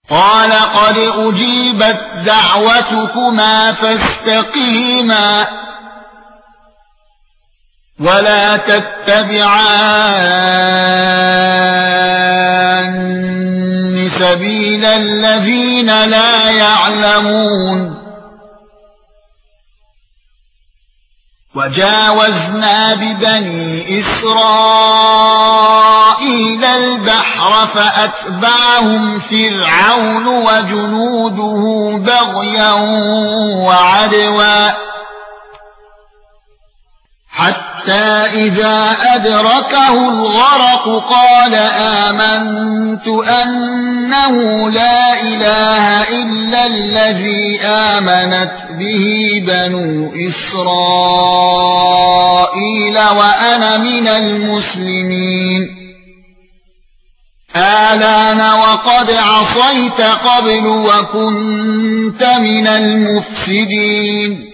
قال قد أجيبت دعوتكما فاستقيما ولا تتبعان سبيل الذين لا يعلمون وجاوزنا ببني إسرائيل البحر فأتبعهم فرعون وجنوده بغيا وعدوا حتى إذا أدركه الغرق قال آمنت أنه لا إله إلا الذي آمنت به بنو إسرائيل وأنا من المسلمين آلان وقد عصيت قبل وكنت من المفسدين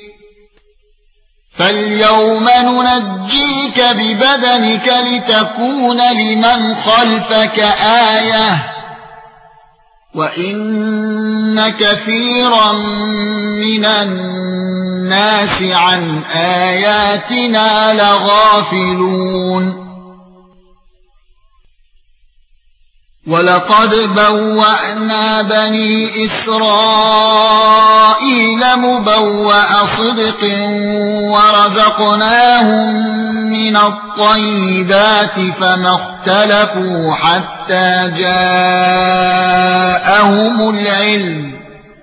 فاليوم ننجيك ببدنك لتكون لمن خلفك آية وإن كثيرا من الناس عن آياتنا لغافلون وَلَقَدْ بَوَّأْنَا بَنِي إِسْرَائِيلَ مُبَوَّأَ صِدْقٍ وَرَزَقْنَاهُم مِّنَ الطَّيِّبَاتِ فَمَا اخْتَلَفُوا حَتَّى جَاءَهُمُ الْعِلْمُ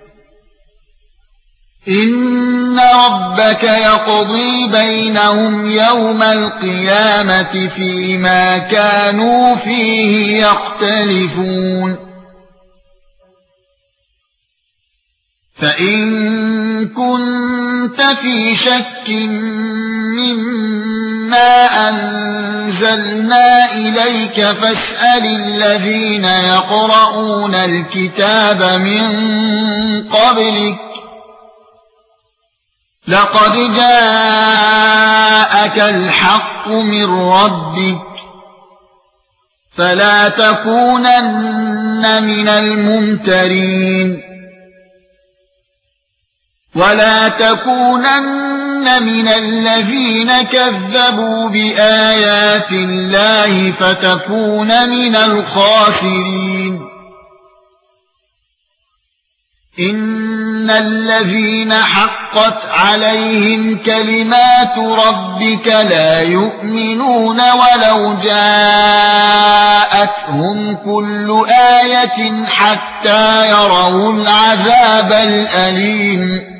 إِنَّ رَبَّكَ يَقْضِي بَيْنَهُمْ يَوْمَ الْقِيَامَةِ فِيمَا كَانُوا فِيهِ يَخْتَلِفُونَ فَإِن كُنتَ فِي شَكٍّ مِّمَّا أَنزَلْنَا إِلَيْكَ فَاسْأَلِ الَّذِينَ يَقْرَؤُونَ الْكِتَابَ مِن قَبْلِكَ لقد جاءك الحق من ربك فلا تكونن من الممترين ولا تكونن من الذين كذبوا بآيات الله فتكون من الخاسرين إن الذين حقت عليهم كلمات ربك لا يؤمنون ولو جاءتهم كل آية حتى يروا العذاب الأليم